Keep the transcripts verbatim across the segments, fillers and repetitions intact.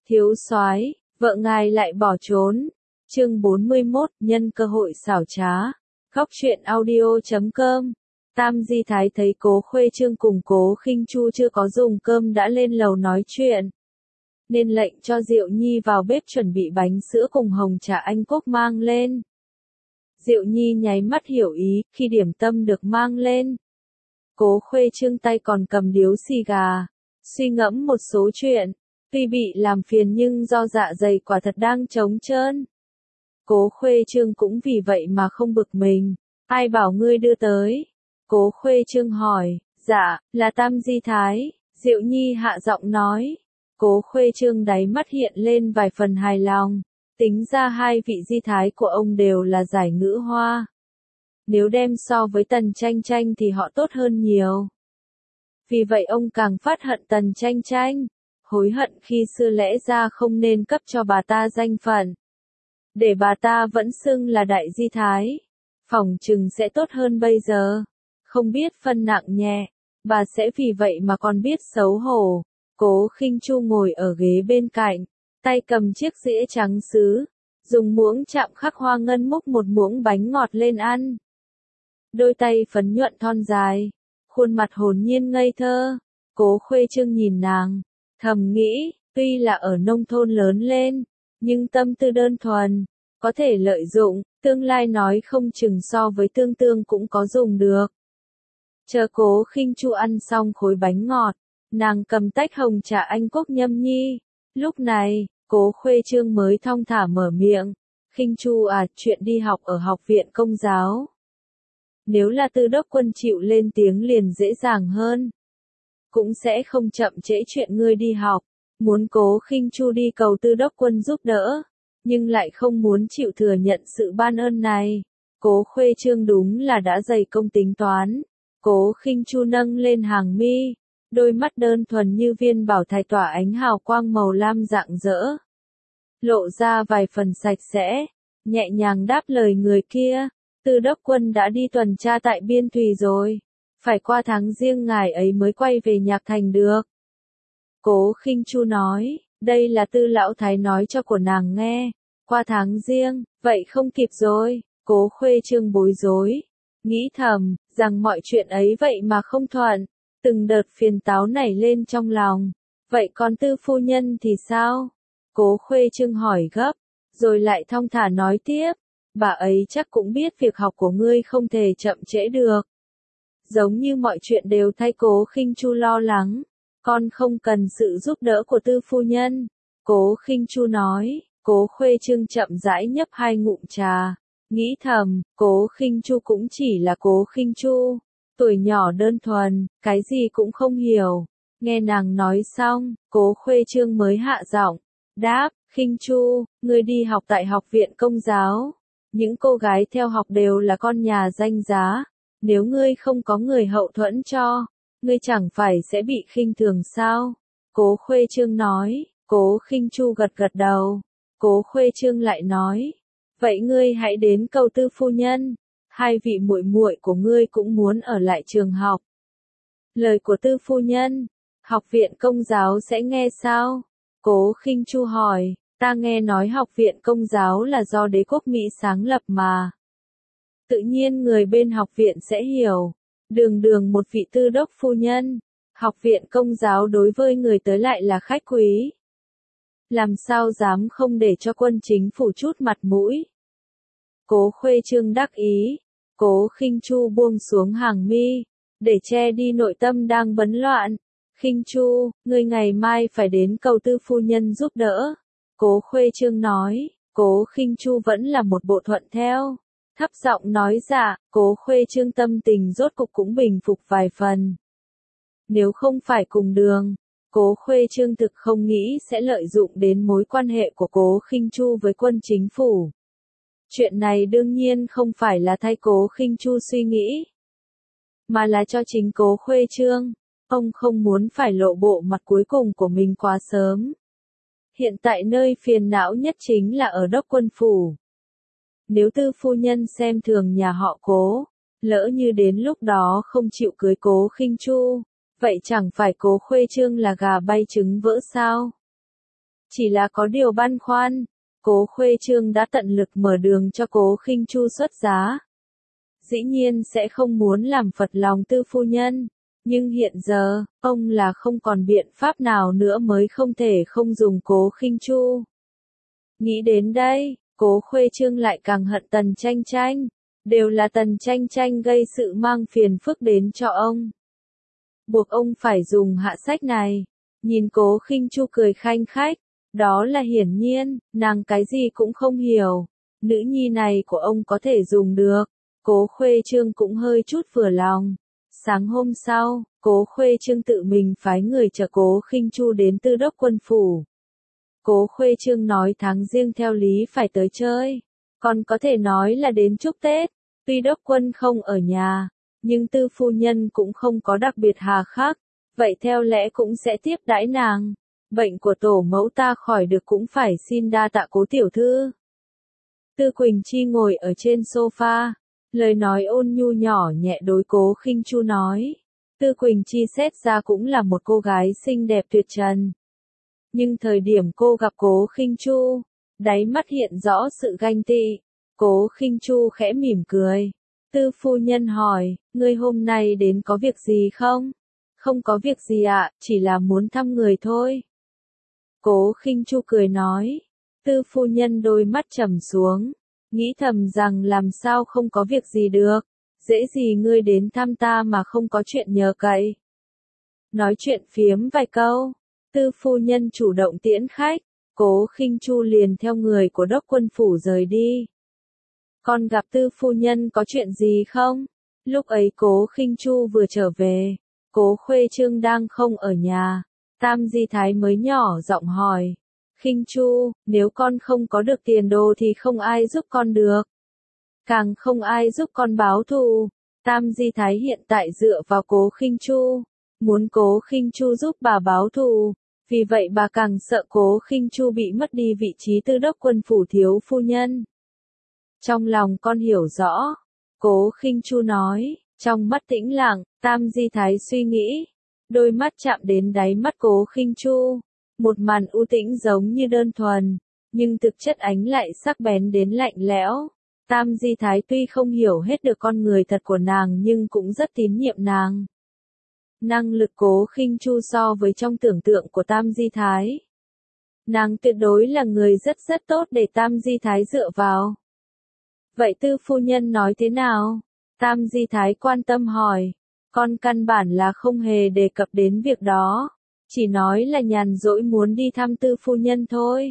Thiếu soái, vợ ngài lại bỏ trốn. Chương bốn mươi mốt, nhân cơ hội xảo trá. Góc truyện audio chấm com. Tam Di Thái thấy Cố Khuê Trương cùng Cố Khinh Chu chưa có dùng cơm đã lên lầu nói chuyện, nên lệnh cho Diệu Nhi vào bếp chuẩn bị bánh sữa cùng hồng trà Anh Quốc mang lên. Diệu Nhi nháy mắt hiểu ý, khi điểm tâm được mang lên, Cố Khuê Trương tay còn cầm điếu xì gà, suy ngẫm một số chuyện. Tuy bị làm phiền nhưng do dạ dày quả thật đang trống trơn, Cố Khuê Trương cũng vì vậy mà không bực mình. Ai bảo ngươi đưa tới? Cố Khuê Trương hỏi. Dạ, là Tam Di Thái, Diệu Nhi hạ giọng nói. Cố Khuê Trương đáy mắt hiện lên vài phần hài lòng. Tính ra hai vị Di Thái của ông đều là giải ngữ hoa. Nếu đem so với Tần Tranh Tranh thì họ tốt hơn nhiều. Vì vậy ông càng phát hận Tần Tranh Tranh. Hối hận khi xưa lẽ ra không nên cấp cho bà ta danh phận, để bà ta vẫn xưng là đại Di Thái, phỏng chừng sẽ tốt hơn bây giờ. Không biết phân nặng nhẹ, bà sẽ vì vậy mà còn biết xấu hổ. Cố Khinh Chu ngồi ở ghế bên cạnh, tay cầm chiếc dĩa trắng sứ, dùng muỗng chạm khắc hoa ngân múc một muỗng bánh ngọt lên ăn. Đôi tay phấn nhuận thon dài, khuôn mặt hồn nhiên ngây thơ. Cố Khuê Trương nhìn nàng, thầm nghĩ, tuy là ở nông thôn lớn lên, nhưng tâm tư đơn thuần, có thể lợi dụng, tương lai nói không chừng so với tương tương cũng có dùng được. Chờ Cố Khinh Chu ăn xong khối bánh ngọt, nàng cầm tách hồng trà Anh Quốc nhâm nhi. Lúc này, Cố Khuê Trương mới thong thả mở miệng. Khinh Chu à, chuyện đi học ở học viện Công giáo, nếu là Tư Đốc Quân chịu lên tiếng liền dễ dàng hơn, cũng sẽ không chậm trễ chuyện ngươi đi học. Muốn Cố Khinh Chu đi cầu Tư Đốc Quân giúp đỡ, nhưng lại không muốn chịu thừa nhận sự ban ơn này. Cố Khuê Trương đúng là đã dày công tính toán. Cố Khinh Chu nâng lên hàng mi, đôi mắt đơn thuần như viên bảo thạch tỏa ánh hào quang màu lam rạng rỡ, lộ ra vài phần sạch sẽ, nhẹ nhàng đáp lời người kia. Tư Đốc Quân đã đi tuần tra tại Biên Thùy rồi, phải qua tháng Giêng ngài ấy mới quay về Nhạc Thành được. Cố Khinh Chu nói, đây là Tư Lão Thái nói cho của nàng nghe. Qua tháng Giêng, vậy không kịp rồi. Cố Khuê Trương bối rối, nghĩ thầm, rằng mọi chuyện ấy vậy mà không thuận, từng đợt phiền táo nảy lên trong lòng. Vậy còn Tư phu nhân thì sao? Cố Khuê Trương hỏi gấp, rồi lại thong thả nói tiếp, bà ấy chắc cũng biết việc học của ngươi không thể chậm trễ được. Giống như mọi chuyện đều thay Cố Khinh Chu lo lắng, con không cần sự giúp đỡ của Tư phu nhân. Cố Khinh Chu nói. Cố Khuê Trương chậm rãi nhấp hai ngụm trà, nghĩ thầm, Cố Khinh Chu cũng chỉ là Cố Khinh Chu, tuổi nhỏ đơn thuần, cái gì cũng không hiểu. Nghe nàng nói xong, Cố Khuê Trương mới hạ giọng, đáp, Khinh Chu, ngươi đi học tại học viện Công giáo, những cô gái theo học đều là con nhà danh giá, nếu ngươi không có người hậu thuẫn cho, ngươi chẳng phải sẽ bị khinh thường sao? Cố Khuê Trương nói. Cố Khinh Chu gật gật đầu. Cố Khuê Trương lại nói, vậy ngươi hãy đến cầu Tư phu nhân, hai vị muội muội của ngươi cũng muốn ở lại trường học. Lời của Tư phu nhân, học viện Công giáo sẽ nghe sao? Cố Khinh Chu hỏi, ta nghe nói học viện Công giáo là do đế quốc Mỹ sáng lập mà. Tự nhiên người bên học viện sẽ hiểu, đường đường một vị tư đốc phu nhân, học viện Công giáo đối với người tới lại là khách quý. Làm sao dám không để cho quân chính phủ chút mặt mũi. Cố Khuê Trương đắc ý, Cố Khinh Chu buông xuống hàng mi, để che đi nội tâm đang bấn loạn. Khinh Chu, ngươi ngày mai phải đến cầu Tư phu nhân giúp đỡ. Cố Khuê Trương nói. Cố Khinh Chu vẫn là một bộ thuận theo, thấp giọng nói dạ. Cố Khuê Trương tâm tình rốt cục cũng bình phục vài phần. Nếu không phải cùng đường, Cố Khuê Trương thực không nghĩ sẽ lợi dụng đến mối quan hệ của Cố Khinh Chu với quân chính phủ. Chuyện này đương nhiên không phải là thay Cố Khinh Chu suy nghĩ, mà là cho chính Cố Khuê Trương. Ông không muốn phải lộ bộ mặt cuối cùng của mình quá sớm. Hiện tại nơi phiền não nhất chính là ở Đốc Quân phủ. Nếu Tư phu nhân xem thường nhà họ Cố, lỡ như đến lúc đó không chịu cưới Cố Khinh Chu, vậy chẳng phải Cố Khuê Trương là gà bay trứng vỡ sao? Chỉ là có điều băn khoăn, Cố Khuê Trương đã tận lực mở đường cho Cố Khinh Chu xuất giá. Dĩ nhiên sẽ không muốn làm phật lòng tư phu nhân, nhưng hiện giờ, ông là không còn biện pháp nào nữa mới không thể không dùng Cố Khinh Chu. Nghĩ đến đây, Cố Khuê Trương lại càng hận Tần Tranh Tranh, đều là Tần Tranh Tranh gây sự mang phiền phức đến cho ông. Buộc ông phải dùng hạ sách này. Nhìn Cố Khinh Chu cười khanh khách, đó là hiển nhiên, nàng cái gì cũng không hiểu. Nữ nhi này của ông có thể dùng được. Cố Khuê Trương cũng hơi chút vừa lòng. Sáng hôm sau, Cố Khuê Trương tự mình phái người chở Cố Khinh Chu đến Tư Đốc Quân phủ. Cố Khuê Trương nói tháng riêng theo lý phải tới chơi, còn có thể nói là đến chúc Tết. Tuy Đốc Quân không ở nhà, nhưng Tư phu nhân cũng không có đặc biệt hà khắc, vậy theo lẽ cũng sẽ tiếp đãi nàng. Bệnh của tổ mẫu ta khỏi được cũng phải xin đa tạ Cố tiểu thư. Tư Quỳnh Chi ngồi ở trên sofa, lời nói ôn nhu nhỏ nhẹ đối Cố Khinh Chu nói. Tư Quỳnh Chi xét ra cũng là một cô gái xinh đẹp tuyệt trần. Nhưng thời điểm cô gặp Cố Khinh Chu, đáy mắt hiện rõ sự ganh tị. Cố Khinh Chu khẽ mỉm cười. Tư phu nhân hỏi, ngươi hôm nay đến có việc gì không? Không có việc gì ạ, chỉ là muốn thăm người thôi. Cố Khinh Chu cười nói. Tư phu nhân đôi mắt trầm xuống, nghĩ thầm rằng làm sao không có việc gì được, dễ gì ngươi đến thăm ta mà không có chuyện nhờ cậy. Nói chuyện phiếm vài câu, Tư phu nhân chủ động tiễn khách, Cố Khinh Chu liền theo người của Đốc Quân phủ rời đi. Con gặp Tư phu nhân có chuyện gì không? Lúc ấy Cố Khinh Chu vừa trở về, Cố Khuê Trương đang không ở nhà, Tam Di Thái mới nhỏ giọng hỏi. Khinh Chu, nếu con không có được tiền đồ thì không ai giúp con được. Càng không ai giúp con báo thù. Tam Di Thái hiện tại dựa vào Cố Khinh Chu, muốn Cố Khinh Chu giúp bà báo thù. Vì vậy bà càng sợ Cố Khinh Chu bị mất đi vị trí Tư Đốc Quân phủ thiếu phu nhân. Trong lòng con hiểu rõ. Cố Khinh Chu nói, trong mắt tĩnh lặng, Tam Di Thái suy nghĩ. Đôi mắt chạm đến đáy mắt Cố Khinh Chu. Một màn u tĩnh giống như đơn thuần, nhưng thực chất ánh lại sắc bén đến lạnh lẽo. Tam Di Thái tuy không hiểu hết được con người thật của nàng nhưng cũng rất tín nhiệm nàng. Năng lực Cố Khinh Chu so với trong tưởng tượng của Tam Di Thái. Nàng tuyệt đối là người rất rất tốt để Tam Di Thái dựa vào. Vậy Tư phu nhân nói thế nào? Tam Di Thái quan tâm hỏi. Con căn bản là không hề đề cập đến việc đó. Chỉ nói là nhàn rỗi muốn đi thăm Tư phu nhân thôi.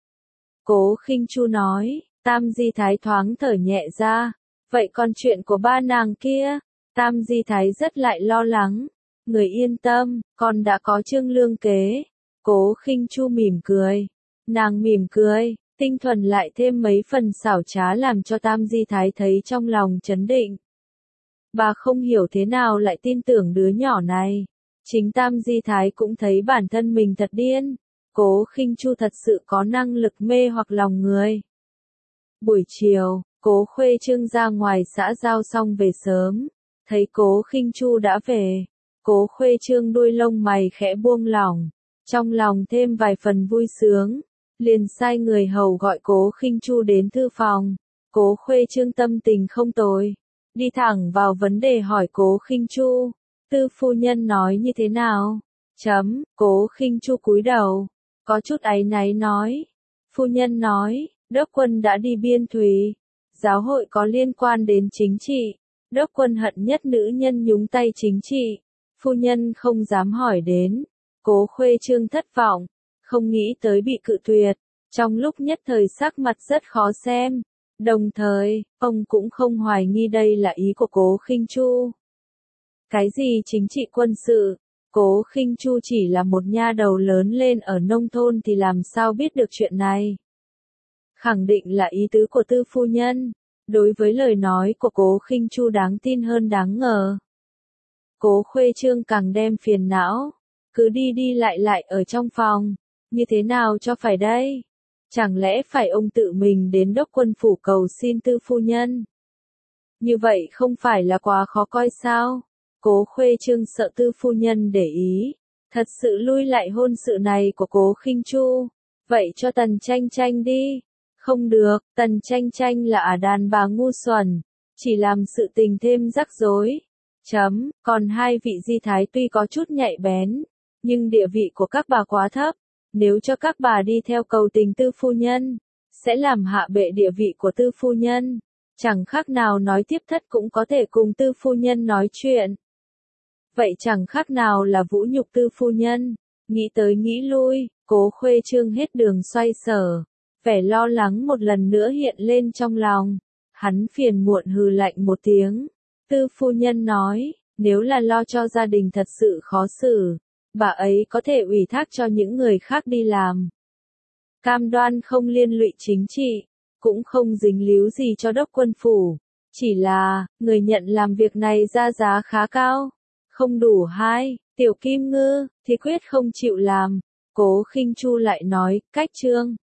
Cố Khinh Chu nói. Tam Di Thái thoáng thở nhẹ ra. Vậy còn chuyện của ba nàng kia? Tam Di Thái rất lại lo lắng. Người yên tâm, con đã có trương lương kế. Cố Khinh Chu mỉm cười. Nàng mỉm cười, tinh thuần lại thêm mấy phần xảo trá làm cho Tam Di Thái thấy trong lòng chấn định. Bà không hiểu thế nào lại tin tưởng đứa nhỏ này. Chính Tam Di Thái cũng thấy bản thân mình thật điên. Cố Khinh Chu thật sự có năng lực mê hoặc lòng người. Buổi chiều, Cố Khuê Trương ra ngoài xã giao xong về sớm. Thấy Cố Khinh Chu đã về. Cố Khuê Trương đuôi lông mày khẽ buông lỏng. Trong lòng thêm vài phần vui sướng. Liền sai người hầu gọi Cố Khinh Chu đến thư phòng. Cố Khuê Trương tâm tình không tồi. Đi thẳng vào vấn đề hỏi Cố Khinh Chu. Tư phu nhân nói như thế nào? Chấm, Cố Khinh Chu cúi đầu. Có chút áy náy nói. Phu nhân nói, Đốc Quân đã đi biên thùy. Giáo hội có liên quan đến chính trị. Đốc Quân hận nhất nữ nhân nhúng tay chính trị. Phu nhân không dám hỏi đến. Cố Khuê Trương thất vọng. Không nghĩ tới bị cự tuyệt. Trong lúc nhất thời sắc mặt rất khó xem. Đồng thời, ông cũng không hoài nghi đây là ý của Cố Khinh Chu. Cái gì chính trị quân sự? Cố Khinh Chu chỉ là một nha đầu lớn lên ở nông thôn thì làm sao biết được chuyện này? Khẳng định là ý tứ của Tư phu nhân. Đối với lời nói của Cố Khinh Chu đáng tin hơn đáng ngờ. Cố Khuê Trương càng đem phiền não. Cứ đi đi lại lại ở trong phòng. Như thế nào cho phải đây? Chẳng lẽ phải ông tự mình đến Đốc Quân phủ cầu xin Tư phu nhân? Như vậy không phải là quá khó coi sao? Cố Khuê Trương sợ Tư phu nhân để ý. Thật sự lui lại hôn sự này của Cố Khinh Chu. Vậy cho Tần Tranh Tranh đi. Không được, Tần Tranh Tranh là đàn bà ngu xuẩn, chỉ làm sự tình thêm rắc rối. Chấm, còn hai vị di thái tuy có chút nhạy bén, nhưng địa vị của các bà quá thấp, nếu cho các bà đi theo cầu tình tư phu nhân, sẽ làm hạ bệ địa vị của tư phu nhân, chẳng khác nào nói tiếp thất cũng có thể cùng tư phu nhân nói chuyện. Vậy chẳng khác nào là vũ nhục tư phu nhân, nghĩ tới nghĩ lui, Cố Khuê Trương hết đường xoay sở, vẻ lo lắng một lần nữa hiện lên trong lòng, hắn phiền muộn hừ lạnh một tiếng, tư phu nhân nói, nếu là lo cho gia đình thật sự khó xử, bà ấy có thể ủy thác cho những người khác đi làm. Cam đoan không liên lụy chính trị, cũng không dính líu gì cho đốc quân phủ, chỉ là, người nhận làm việc này ra giá khá cao, không đủ hai, Tiểu Kim Ngư, thì quyết không chịu làm. Cố Khinh Chu lại nói, cách Trương